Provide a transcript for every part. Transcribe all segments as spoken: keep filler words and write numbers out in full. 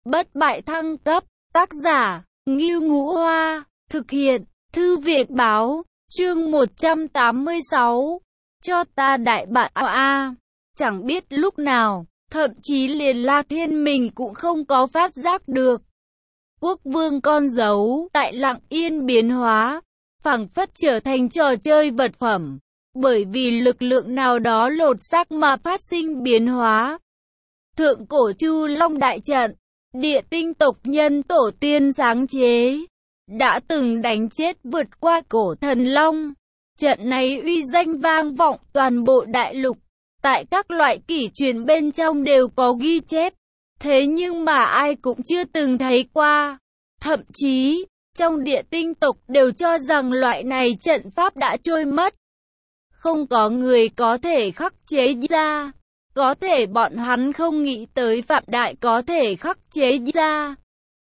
Bất bại thăng cấp, tác giả, Ngưu Ngũ Hoa, thực hiện, Thư viện Báo, chương một trăm tám mươi sáu, cho ta đại bại a a, chẳng biết lúc nào, thậm chí liền La Thiên mình cũng không có phát giác được. Quốc vương con dấu, tại lặng yên biến hóa, phảng phất trở thành trò chơi vật phẩm, bởi vì lực lượng nào đó lột xác mà phát sinh biến hóa. Thượng cổ Chu Long đại trận, địa tinh tộc nhân tổ tiên sáng chế, đã từng đánh chết vượt qua cổ thần long. Trận này uy danh vang vọng toàn bộ đại lục, tại các loại kỷ truyền bên trong đều có ghi chép, thế nhưng mà ai cũng chưa từng thấy qua. Thậm chí, trong địa tinh tộc đều cho rằng loại này trận pháp đã trôi mất. Không có người có thể khắc chế ra. Có thể bọn hắn không nghĩ tới Phạm Đại có thể khắc chế ra.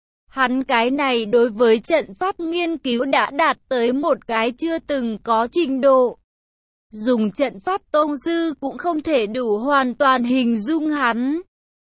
Hắn cái này đối với trận pháp nghiên cứu đã đạt tới một cái chưa từng có trình độ. Dùng trận pháp tông sư cũng không thể đủ hoàn toàn hình dung hắn.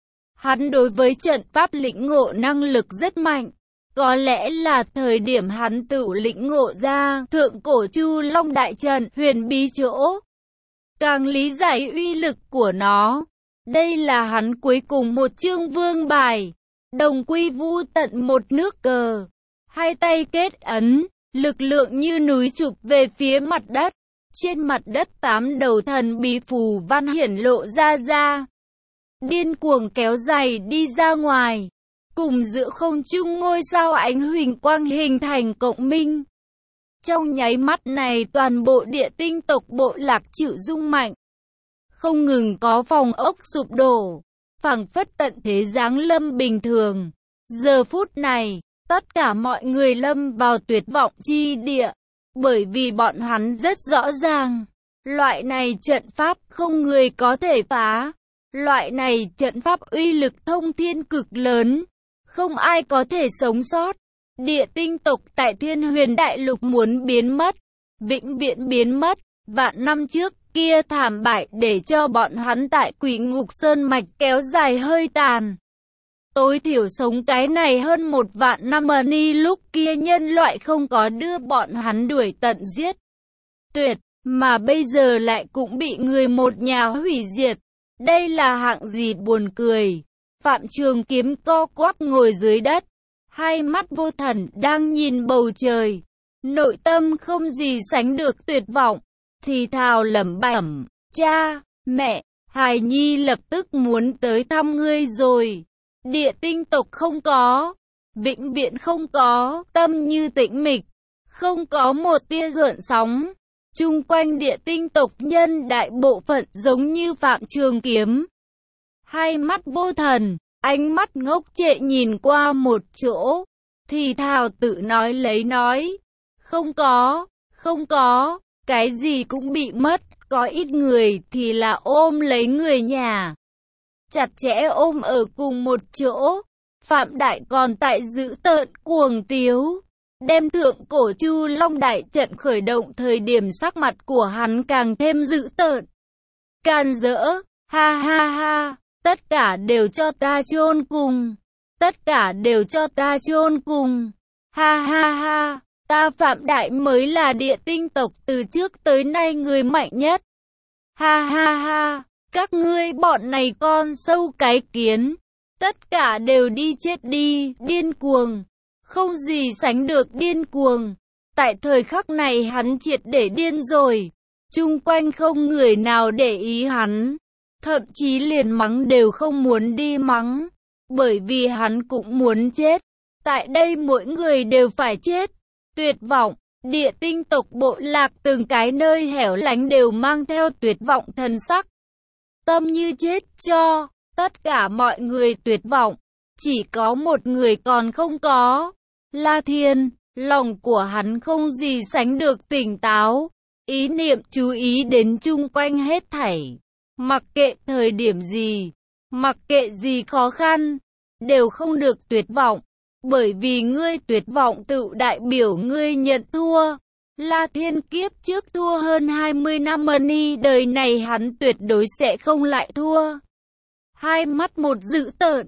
Hắn đối với trận pháp lĩnh ngộ năng lực rất mạnh. Có lẽ là thời điểm hắn tự lĩnh ngộ ra thượng cổ Chu Long đại trận huyền bí chỗ, càng lý giải uy lực của nó. Đây là hắn cuối cùng một chương vương bài, đồng quy vu tận một nước cờ. Hai tay kết ấn, lực lượng như núi chụp về phía mặt đất. Trên mặt đất tám đầu thần bí phù văn hiển lộ ra ra, điên cuồng kéo dài đi ra ngoài, cùng giữa không trung ngôi sao ánh huỳnh quang hình thành cộng minh. Trong nháy mắt này toàn bộ địa tinh tộc bộ lạc chịu rung mạnh. Không ngừng có phòng ốc sụp đổ, phảng phất tận thế giáng lâm bình thường. Giờ phút này, tất cả mọi người lâm vào tuyệt vọng chi địa, bởi vì bọn hắn rất rõ ràng, loại này trận pháp không người có thể phá. Loại này trận pháp uy lực thông thiên cực lớn, không ai có thể sống sót. Địa tinh tộc tại Thiên Huyền Đại Lục muốn biến mất, vĩnh viễn biến mất. Vạn năm trước kia thảm bại để cho bọn hắn tại Quỷ Ngục Sơn Mạch kéo dài hơi tàn. Tối thiểu sống cái này hơn một vạn năm mà ni lúc kia nhân loại không có đưa bọn hắn đuổi tận giết tuyệt, mà bây giờ lại cũng bị người một nhà hủy diệt. Đây là hạng gì buồn cười. Phạm Trường Kiếm co quắp ngồi dưới đất, hai mắt vô thần đang nhìn bầu trời, nội tâm không gì sánh được tuyệt vọng, thì thào lẩm bẩm, cha, mẹ, hài nhi lập tức muốn tới thăm ngươi rồi. Địa tinh tộc không có, vĩnh viễn không có, tâm như tĩnh mịch, không có một tia gợn sóng. Chung quanh địa tinh tộc nhân đại bộ phận giống như Phạm Trường Kiếm, hai mắt vô thần, ánh mắt ngốc trệ nhìn qua một chỗ, thì thào tự nói lấy nói, không có, không có, cái gì cũng bị mất. Có ít người thì là ôm lấy người nhà, chặt chẽ ôm ở cùng một chỗ. Phạm Đại còn tại giữ tợn cuồng tiếu, đem thượng cổ Chu Long đại trận khởi động thời điểm sắc mặt của hắn càng thêm dữ tợn. Can dỡ, ha ha ha, tất cả đều cho ta chôn cùng, tất cả đều cho ta chôn cùng, ha ha ha, ta Phạm Đại mới là địa tinh tộc từ trước tới nay người mạnh nhất. Ha ha ha, các ngươi bọn này con sâu cái kiến, tất cả đều đi chết đi, điên cuồng, không gì sánh được điên cuồng. Tại thời khắc này hắn triệt để điên rồi, chung quanh không người nào để ý hắn, thậm chí liền mắng đều không muốn đi mắng, bởi vì hắn cũng muốn chết. Tại đây mỗi người đều phải chết. Tuyệt vọng, địa tinh tộc bộ lạc từng cái nơi hẻo lánh đều mang theo tuyệt vọng thần sắc. Tâm như chết cho, tất cả mọi người tuyệt vọng, chỉ có một người còn không có. La Thiên, lòng của hắn không gì sánh được tỉnh táo, ý niệm chú ý đến chung quanh hết thảy. Mặc kệ thời điểm gì, mặc kệ gì khó khăn, đều không được tuyệt vọng. Bởi vì ngươi tuyệt vọng tự đại biểu ngươi nhận thua. La Thiên kiếp trước thua hơn hai mươi năm money, đời này hắn tuyệt đối sẽ không lại thua. Hai mắt một dữ tợn,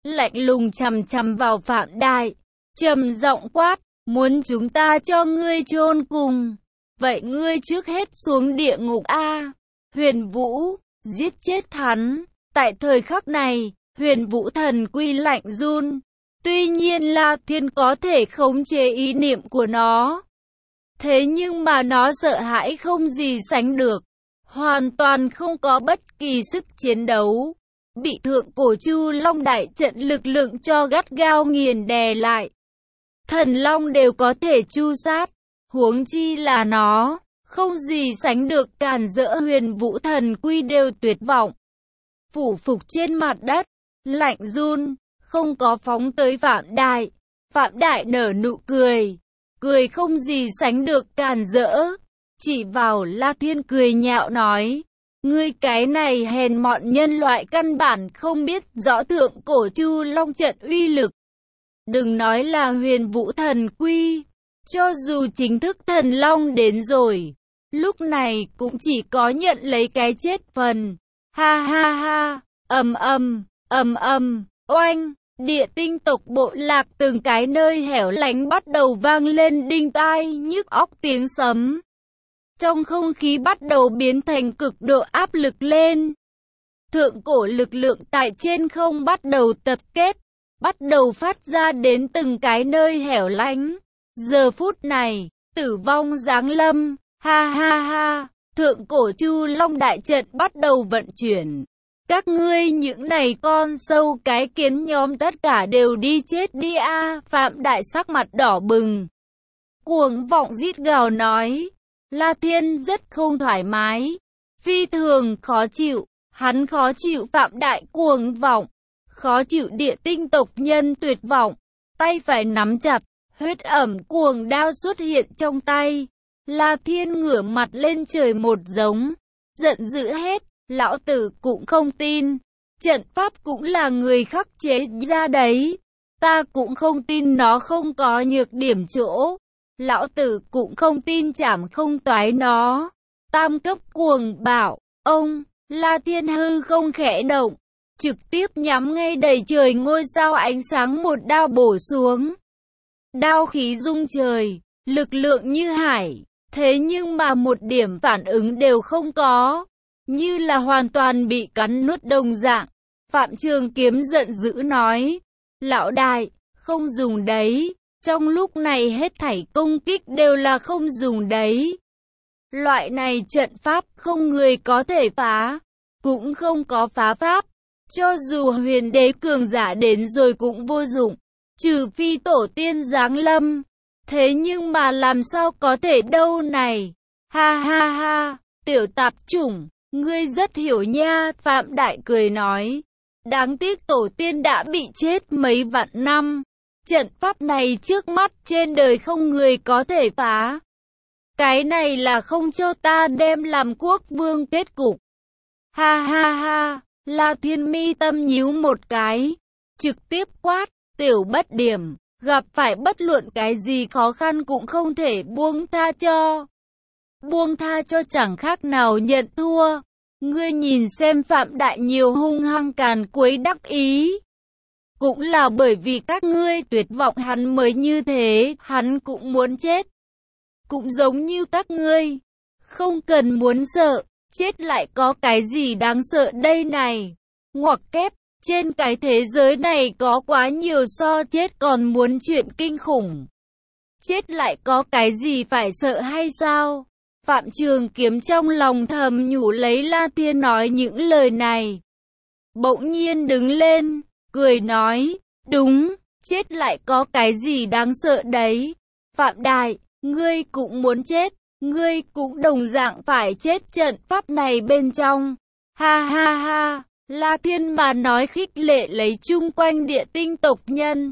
lạnh lùng chằm chằm vào Phạm Đại, trầm giọng quát, muốn chúng ta cho ngươi chôn cùng, vậy ngươi trước hết xuống địa ngục a. Huyền Vũ, giết chết hắn. Tại thời khắc này, Huyền Vũ thần quy lạnh run. Tuy nhiên La Thiên có thể khống chế ý niệm của nó, thế nhưng mà nó sợ hãi không gì sánh được, hoàn toàn không có bất kỳ sức chiến đấu, bị thượng cổ Chu Long đại trận lực lượng cho gắt gao nghiền đè lại. Thần long đều có thể chu sát, huống chi là nó, không gì sánh được cản rỡ. Huyền Vũ thần quy đều tuyệt vọng, phủ phục trên mặt đất, lạnh run, không có phóng tới Phạm Đại. Phạm Đại nở nụ cười, cười không gì sánh được cản rỡ, chỉ vào La Thiên cười nhạo nói, ngươi cái này hèn mọn nhân loại căn bản không biết rõ thượng cổ Chu Long trận uy lực. Đừng nói là Huyền Vũ thần quy, cho dù chính thức thần long đến rồi, lúc này cũng chỉ có nhận lấy cái chết phần. Ha ha ha, ầm ầm, ầm ầm, oanh, địa tinh tộc bộ lạc từng cái nơi hẻo lánh bắt đầu vang lên đinh tai nhức óc tiếng sấm. Trong không khí bắt đầu biến thành cực độ áp lực lên. Thượng cổ lực lượng tại trên không bắt đầu tập kết, bắt đầu phát ra đến từng cái nơi hẻo lánh. Giờ phút này, tử vong giáng lâm, ha ha ha, thượng cổ Chu Long đại trận bắt đầu vận chuyển. Các ngươi những này con sâu cái kiến nhóm tất cả đều đi chết đi a. Phạm Đại sắc mặt đỏ bừng, cuồng vọng rít gào nói. La Thiên rất không thoải mái, phi thường khó chịu, hắn khó chịu Phạm Đại cuồng vọng, khó chịu địa tinh tộc nhân tuyệt vọng, tay phải nắm chặt, huyết ẩm cuồng đao xuất hiện trong tay. La Thiên ngửa mặt lên trời một giống, giận dữ hết, lão tử cũng không tin, trận pháp cũng là người khắc chế ra đấy, ta cũng không tin nó không có nhược điểm chỗ. Lão tử cũng không tin chảm không toái nó. Tam cấp cuồng bạo, ông, La Thiên hư không khẽ động, trực tiếp nhắm ngay đầy trời ngôi sao ánh sáng một đao bổ xuống. Đao khí rung trời, lực lượng như hải, thế nhưng mà một điểm phản ứng đều không có, như là hoàn toàn bị cắn nuốt đồng dạng. Phạm Trường Kiếm giận dữ nói, lão đại, không dùng đấy. Trong lúc này hết thảy công kích đều là không dùng đấy. Loại này trận pháp không người có thể phá, cũng không có phá pháp. Cho dù huyền đế cường giả đến rồi cũng vô dụng, trừ phi tổ tiên giáng lâm. Thế nhưng mà làm sao có thể đâu này? Ha ha ha, tiểu tạp chủng, ngươi rất hiểu nha. Phạm Đại cười nói, đáng tiếc tổ tiên đã bị chết mấy vạn năm. Trận pháp này trước mắt trên đời không người có thể phá. Cái này là không cho ta đem làm quốc vương kết cục. Ha ha ha, La Thiên mi tâm nhíu một cái, trực tiếp quát, tiểu bất điểm, gặp phải bất luận cái gì khó khăn cũng không thể buông tha cho. Buông tha cho chẳng khác nào nhận thua. Ngươi nhìn xem Phạm Đại nhiều hung hăng càn quấy đắc ý. Cũng là bởi vì các ngươi tuyệt vọng hắn mới như thế, hắn cũng muốn chết. Cũng giống như các ngươi, không cần muốn sợ, chết lại có cái gì đáng sợ đây này. Ngoặc kép, trên cái thế giới này có quá nhiều so chết còn muốn chuyện kinh khủng. Chết lại có cái gì phải sợ hay sao? Phạm Trường Kiếm trong lòng thầm nhủ lấy La Thiên nói những lời này. Bỗng nhiên đứng lên, cười nói, đúng, chết lại có cái gì đáng sợ đấy. Phạm Đại, ngươi cũng muốn chết, ngươi cũng đồng dạng phải chết trận pháp này bên trong. Ha ha ha, La Thiên mà nói khích lệ lấy chung quanh địa tinh tộc nhân.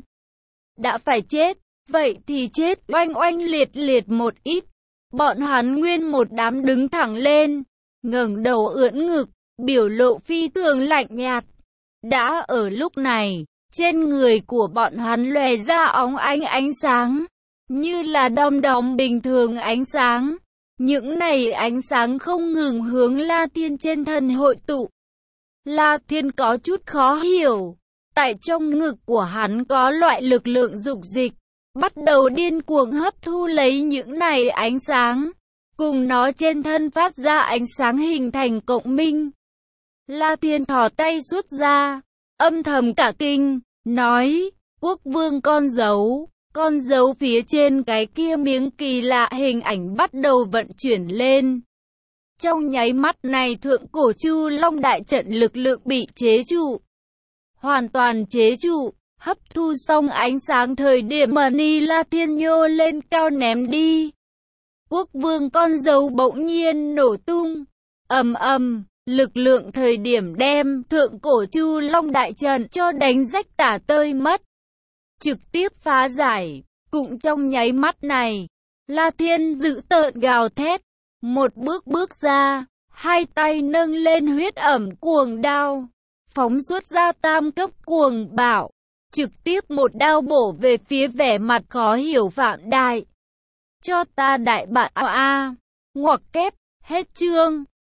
Đã phải chết, vậy thì chết oanh oanh liệt liệt một ít. Bọn hắn nguyên một đám đứng thẳng lên, ngẩng đầu ưỡn ngực, biểu lộ phi thường lạnh nhạt. Đã ở lúc này, trên người của bọn hắn lòe ra óng ánh ánh sáng, như là đom đóm bình thường ánh sáng. Những này ánh sáng không ngừng hướng La Thiên trên thân hội tụ. La Thiên có chút khó hiểu, Tại trong ngực của hắn có loại lực lượng dục dịch, bắt đầu điên cuồng hấp thu lấy những này ánh sáng, cùng nó trên thân phát ra ánh sáng hình thành cộng minh. La Thiên thò tay rút ra, âm thầm cả kinh, nói, quốc vương con dấu, con dấu phía trên cái kia miếng kỳ lạ hình ảnh bắt đầu vận chuyển lên. Trong nháy mắt này thượng cổ Chu Long đại trận lực lượng bị chế trụ, hoàn toàn chế trụ, hấp thu xong ánh sáng thời điểm mà Ni La Thiên nhô lên cao ném đi. Quốc vương con dấu bỗng nhiên nổ tung, ầm ầm, lực lượng thời điểm đem thượng cổ Chu Long đại trận cho đánh rách tả tơi mất, trực tiếp phá giải. Cũng trong nháy mắt này, La Thiên dữ tợn gào thét, một bước bước ra, hai tay nâng lên huyết ẩm cuồng đao, phóng xuất ra tam cấp cuồng bạo, trực tiếp một đao bổ về phía vẻ mặt khó hiểu Phạm Đại. Cho ta đại bại a, ngoặc kép, hết chương.